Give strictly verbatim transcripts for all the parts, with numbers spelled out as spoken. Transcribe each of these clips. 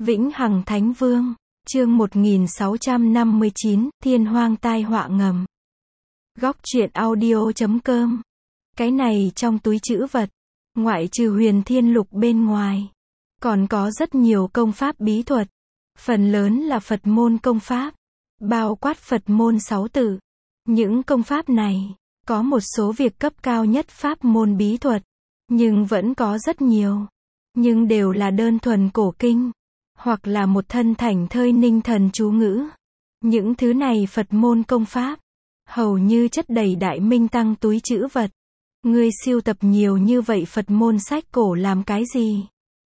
Vĩnh Hằng Thánh Vương, chương một nghìn sáu trăm năm mươi chín, Thiên Hoang tai họa ngầm. Góc truyện audio chấm com. Cái này trong túi trữ vật, ngoại trừ huyền thiên lục bên ngoài, còn có rất nhiều công pháp bí thuật. Phần lớn là Phật môn công pháp, bao quát Phật môn sáu tự. Những công pháp này, có một số việc cấp cao nhất pháp môn bí thuật, nhưng vẫn có rất nhiều. Nhưng đều là đơn thuần cổ kinh, hoặc là một thân thảnh thơi ninh thần chú ngữ. Những thứ này Phật môn công pháp, hầu như chất đầy Đại Minh Tăng túi trữ vật. Ngươi sưu tập nhiều như vậy Phật môn sách cổ làm cái gì?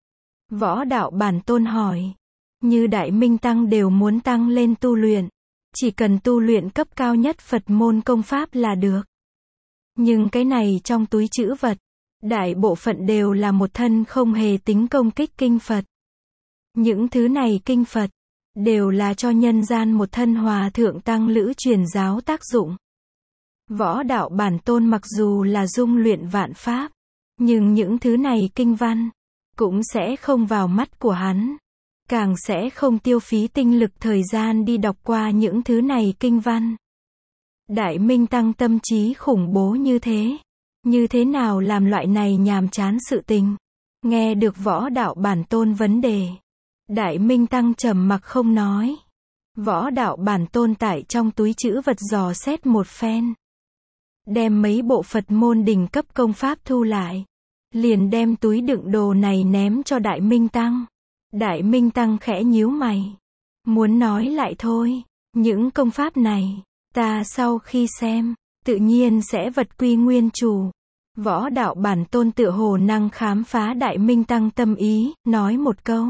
Võ Đạo Bản Tôn hỏi. Như Đại Minh Tăng đều muốn tăng lên tu luyện, chỉ cần tu luyện cấp cao nhất Phật môn công pháp là được. Nhưng cái này trong túi trữ vật, đại bộ phận đều là một thân không hề tính công kích kinh Phật. Những thứ này kinh Phật, đều là cho nhân gian một thân hòa thượng tăng lữ truyền giáo tác dụng. Võ Đạo Bản Tôn mặc dù là dung luyện vạn pháp, nhưng những thứ này kinh văn, cũng sẽ không vào mắt của hắn. Càng sẽ không tiêu phí tinh lực thời gian đi đọc qua những thứ này kinh văn. Đại Minh Tăng tâm trí khủng bố như thế, như thế nào làm loại này nhàm chán sự tình? Nghe được Võ Đạo Bản Tôn vấn đề, Đại Minh Tăng trầm mặc không nói. Võ Đạo Bản Tôn tại trong túi trữ vật dò xét một phen, đem mấy bộ Phật môn đỉnh cấp công pháp thu lại, liền đem túi đựng đồ này ném cho Đại Minh Tăng. Đại Minh Tăng khẽ nhíu mày, muốn nói lại thôi, những công pháp này, ta sau khi xem, tự nhiên sẽ vật quy nguyên chủ. Võ Đạo Bản Tôn tựa hồ năng khám phá Đại Minh Tăng tâm ý, nói một câu.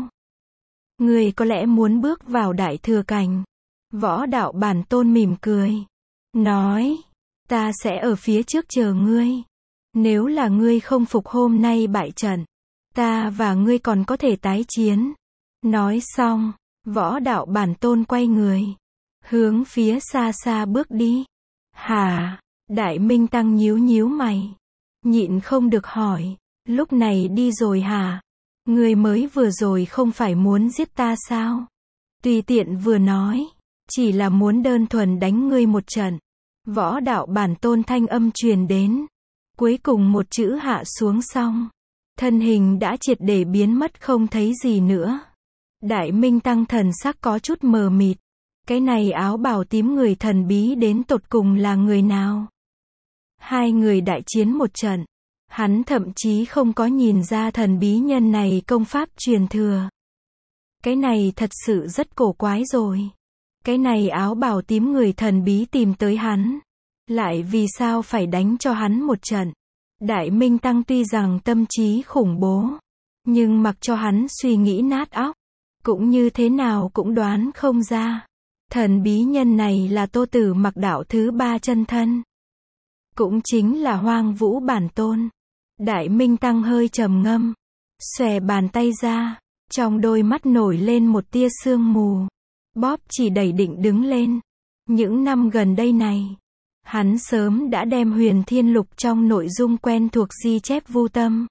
Ngươi có lẽ muốn bước vào đại thừa cảnh. Võ Đạo Bản Tôn mỉm cười, nói, ta sẽ ở phía trước chờ ngươi. Nếu là ngươi không phục hôm nay bại trận, ta và ngươi còn có thể tái chiến. Nói xong, Võ Đạo Bản Tôn quay người, hướng phía xa xa bước đi. Hả? Đại Minh Tăng nhíu nhíu mày, nhịn không được hỏi, lúc này đi rồi hả? Ngươi mới vừa rồi không phải muốn giết ta sao? Tùy tiện vừa nói, chỉ là muốn đơn thuần đánh ngươi một trận. Võ Đạo Bản Tôn thanh âm truyền đến, cuối cùng một chữ hạ xuống xong, thân hình đã triệt để biến mất không thấy gì nữa. Đại Minh Tăng thần sắc có chút mờ mịt, cái này áo bào tím người thần bí đến tột cùng là người nào? Hai người đại chiến một trận, hắn thậm chí không có nhìn ra thần bí nhân này công pháp truyền thừa. Cái này thật sự rất cổ quái rồi. Cái này áo bào tím người thần bí tìm tới hắn, lại vì sao phải đánh cho hắn một trận? Đại Minh Tăng tuy rằng tâm trí khủng bố, nhưng mặc cho hắn suy nghĩ nát óc, cũng như thế nào cũng đoán không ra. Thần bí nhân này là Tô Tử Mặc đạo thứ ba chân thân, cũng chính là Hoang Vũ Bản Tôn. Đại Minh Tăng hơi trầm ngâm, xòe bàn tay ra, trong đôi mắt nổi lên một tia sương mù, bóp chỉ đẩy định đứng lên. Những năm gần đây này, hắn sớm đã đem huyền thiên lục trong nội dung quen thuộc ghi chép vu tâm.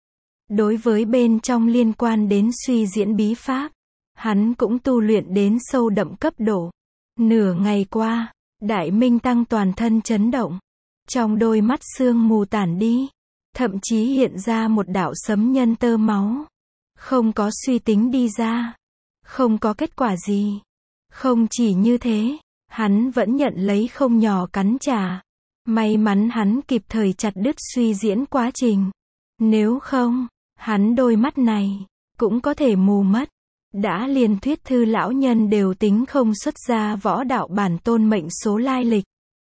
Đối với bên trong liên quan đến suy diễn bí pháp, hắn cũng tu luyện đến sâu đậm cấp độ. Nửa ngày qua, Đại Minh Tăng toàn thân chấn động, trong đôi mắt sương mù tản đi, thậm chí hiện ra một đạo sấm nhân tơ máu. Không có suy tính đi ra, không có kết quả gì. Không chỉ như thế, hắn vẫn nhận lấy không nhỏ cắn trả. May mắn hắn kịp thời chặt đứt suy diễn quá trình. Nếu không, hắn đôi mắt này cũng có thể mù mất. Đã liền thuyết thư lão nhân đều tính không xuất ra Võ Đạo Bản Tôn mệnh số lai lịch.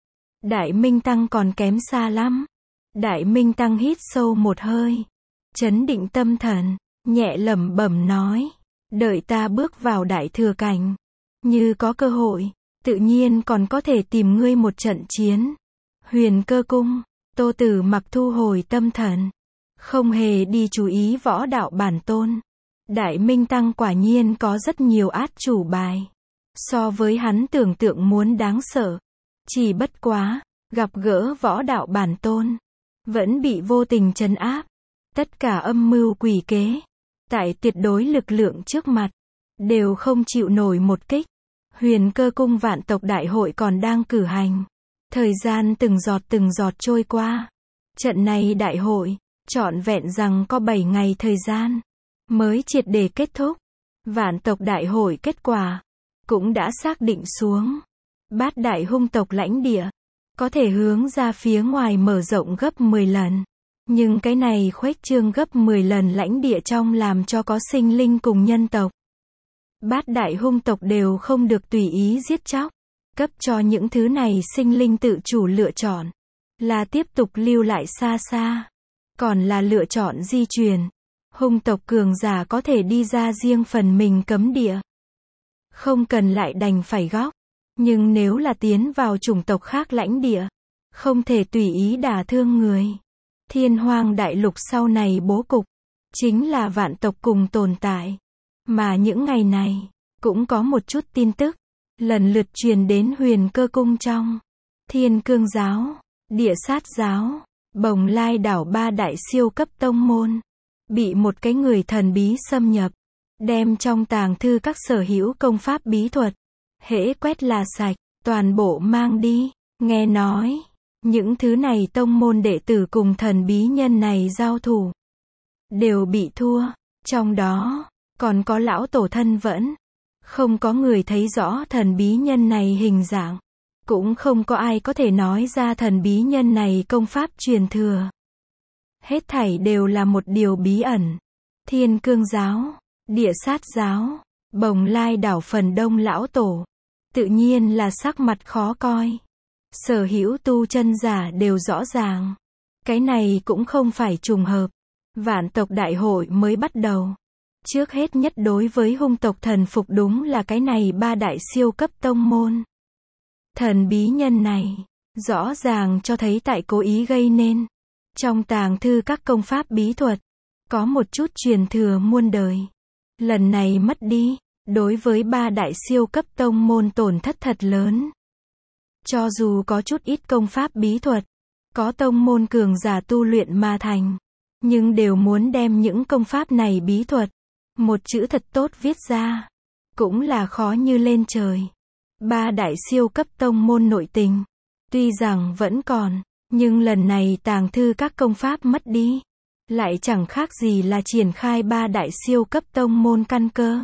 Đại Minh Tăng còn kém xa lắm. Đại Minh Tăng hít sâu một hơi, trấn định tâm thần, nhẹ lẩm bẩm nói, đợi ta bước vào đại thừa cảnh, như có cơ hội, tự nhiên còn có thể tìm ngươi một trận chiến. Huyền Cơ Cung, Tô Tử Mặc thu hồi tâm thần, không hề đi chú ý Võ Đạo Bản Tôn. Đại Minh Tăng quả nhiên có rất nhiều át chủ bài, so với hắn tưởng tượng muốn đáng sợ. Chỉ bất quá, gặp gỡ Võ Đạo Bản Tôn, vẫn bị vô tình trấn áp. Tất cả âm mưu quỷ kế, tại tuyệt đối lực lượng trước mặt, đều không chịu nổi một kích. Huyền Cơ Cung vạn tộc đại hội còn đang cử hành. Thời gian từng giọt từng giọt trôi qua. Trận này đại hội, trọn vẹn rằng có bảy ngày thời gian, mới triệt để kết thúc. Vạn tộc đại hội kết quả, cũng đã xác định xuống. Bát đại hung tộc lãnh địa, có thể hướng ra phía ngoài mở rộng gấp mười lần. Nhưng cái này khuếch trương gấp mười lần lãnh địa trong làm cho có sinh linh cùng nhân tộc. Bát đại hung tộc đều không được tùy ý giết chóc, cấp cho những thứ này sinh linh tự chủ lựa chọn, là tiếp tục lưu lại xa xa, còn là lựa chọn di truyền. Hung tộc cường giả có thể đi ra riêng phần mình cấm địa, không cần lại đành phải góp. Nhưng nếu là tiến vào chủng tộc khác lãnh địa, không thể tùy ý đả thương người. Thiên Hoang đại lục sau này bố cục, chính là vạn tộc cùng tồn tại. Mà những ngày này, cũng có một chút tin tức, lần lượt truyền đến Huyền Cơ Cung trong. Thiên Cương Giáo, Địa Sát Giáo, Bồng Lai đảo ba đại siêu cấp tông môn, bị một cái người thần bí xâm nhập, đem trong tàng thư các sở hữu công pháp bí thuật, hễ quét là sạch, toàn bộ mang đi. Nghe nói, những thứ này tông môn đệ tử cùng thần bí nhân này giao thủ, đều bị thua, trong đó, còn có lão tổ thân vẫn. Không có người thấy rõ thần bí nhân này hình dạng, cũng không có ai có thể nói ra thần bí nhân này công pháp truyền thừa. Hết thảy đều là một điều bí ẩn. Thiên Cương Giáo, Địa Sát Giáo, Bồng Lai đảo phần đông lão tổ, tự nhiên là sắc mặt khó coi. Sở hữu tu chân giả đều rõ ràng. Cái này cũng không phải trùng hợp. Vạn tộc đại hội mới bắt đầu. Trước hết nhất đối với hung tộc thần phục đúng là cái này ba đại siêu cấp tông môn. Thần bí nhân này, rõ ràng cho thấy tại cố ý gây nên. Trong tàng thư các công pháp bí thuật, có một chút truyền thừa muôn đời. Lần này mất đi, đối với ba đại siêu cấp tông môn tổn thất thật lớn. Cho dù có chút ít công pháp bí thuật, có tông môn cường giả tu luyện mà thành, nhưng đều muốn đem những công pháp này bí thuật, một chữ thật tốt viết ra, cũng là khó như lên trời. Ba đại siêu cấp tông môn nội tình, tuy rằng vẫn còn, nhưng lần này tàng thư các công pháp mất đi, lại chẳng khác gì là triển khai ba đại siêu cấp tông môn căn cơ.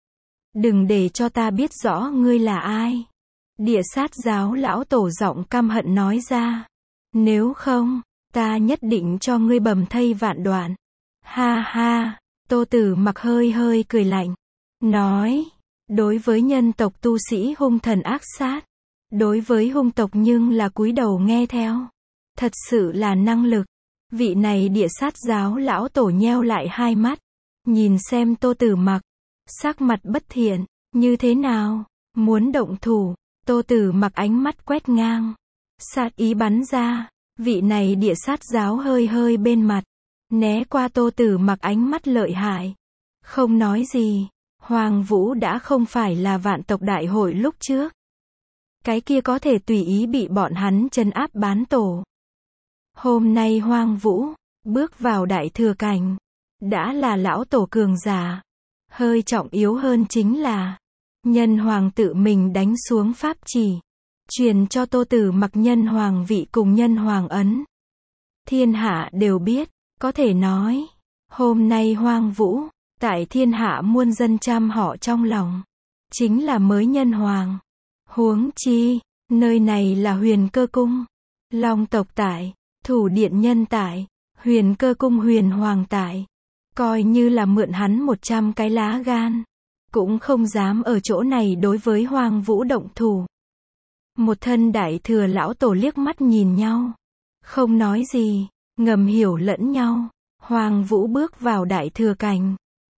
Đừng để cho ta biết rõ ngươi là ai. Địa Sát Giáo lão tổ giọng căm hận nói ra. Nếu không, ta nhất định cho ngươi bầm thây vạn đoạn. Ha ha, Tô Tử Mặc hơi hơi cười lạnh. Nói, đối với nhân tộc tu sĩ hung thần ác sát, đối với hung tộc nhưng là cúi đầu nghe theo. Thật sự là năng lực. Vị này Địa Sát Giáo lão tổ nheo lại hai mắt, nhìn xem Tô Tử Mặc, sắc mặt bất thiện. Như thế nào? Muốn động thủ? Tô Tử Mặc ánh mắt quét ngang, sát ý bắn ra. Vị này Địa Sát Giáo hơi hơi bên mặt, né qua Tô Tử Mặc ánh mắt lợi hại, không nói gì. Hoàng Vũ đã không phải là vạn tộc đại hội lúc trước, cái kia có thể tùy ý bị bọn hắn trấn áp bán tổ. Hôm nay Hoàng Vũ bước vào đại thừa cảnh, đã là lão tổ cường giả. Hơi trọng yếu hơn chính là Nhân Hoàng tự mình đánh xuống pháp chỉ, truyền cho Tô Tử Mặc Nhân Hoàng vị cùng Nhân Hoàng ấn. Thiên hạ đều biết, có thể nói, hôm nay Hoàng Vũ, tại thiên hạ muôn dân trăm họ trong lòng, chính là mới Nhân Hoàng. Huống chi, nơi này là Huyền Cơ Cung, Long tộc tại, Thủ Điện Nhân tại, Huyền Cơ Cung Huyền Hoàng tại, coi như là mượn hắn một trăm cái lá gan, cũng không dám ở chỗ này đối với Hoàng Vũ động thủ. Một thân đại thừa lão tổ liếc mắt nhìn nhau, không nói gì, ngầm hiểu lẫn nhau. Hoàng Vũ bước vào đại thừa cảnh.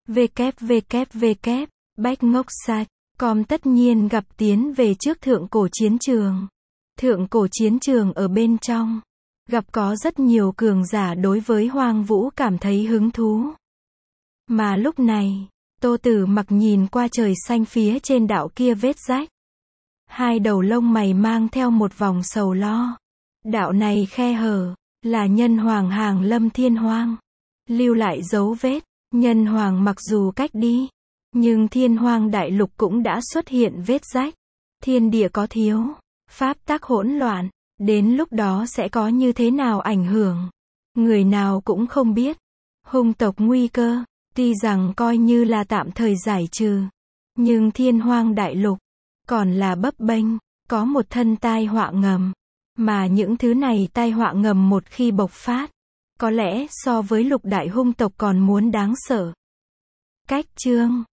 www bách ngốc site com tất nhiên gặp tiến về trước thượng cổ chiến trường. Thượng cổ chiến trường ở bên trong, gặp có rất nhiều cường giả đối với Hoàng Vũ cảm thấy hứng thú. Mà lúc này, Tô Tử Mặc nhìn qua trời xanh phía trên đạo kia vết rách. Hai đầu lông mày mang theo một vòng sầu lo. Đạo này khe hở, là Nhân Hoàng hàng lâm thiên hoang, lưu lại dấu vết. Nhân Hoàng mặc dù cách đi, Nhưng thiên hoang đại lục cũng đã xuất hiện vết rách. Thiên địa có thiếu. Pháp tắc hỗn loạn. Đến lúc đó sẽ có như thế nào ảnh hưởng? Người nào cũng không biết. Hung tộc nguy cơ. Tuy rằng coi như là tạm thời giải trừ. Nhưng thiên hoang đại lục. Còn là bấp bênh. Có một thân tai họa ngầm. Mà những thứ này tai họa ngầm một khi bộc phát. Có lẽ so với lục đại hung tộc còn muốn đáng sợ. Cách chương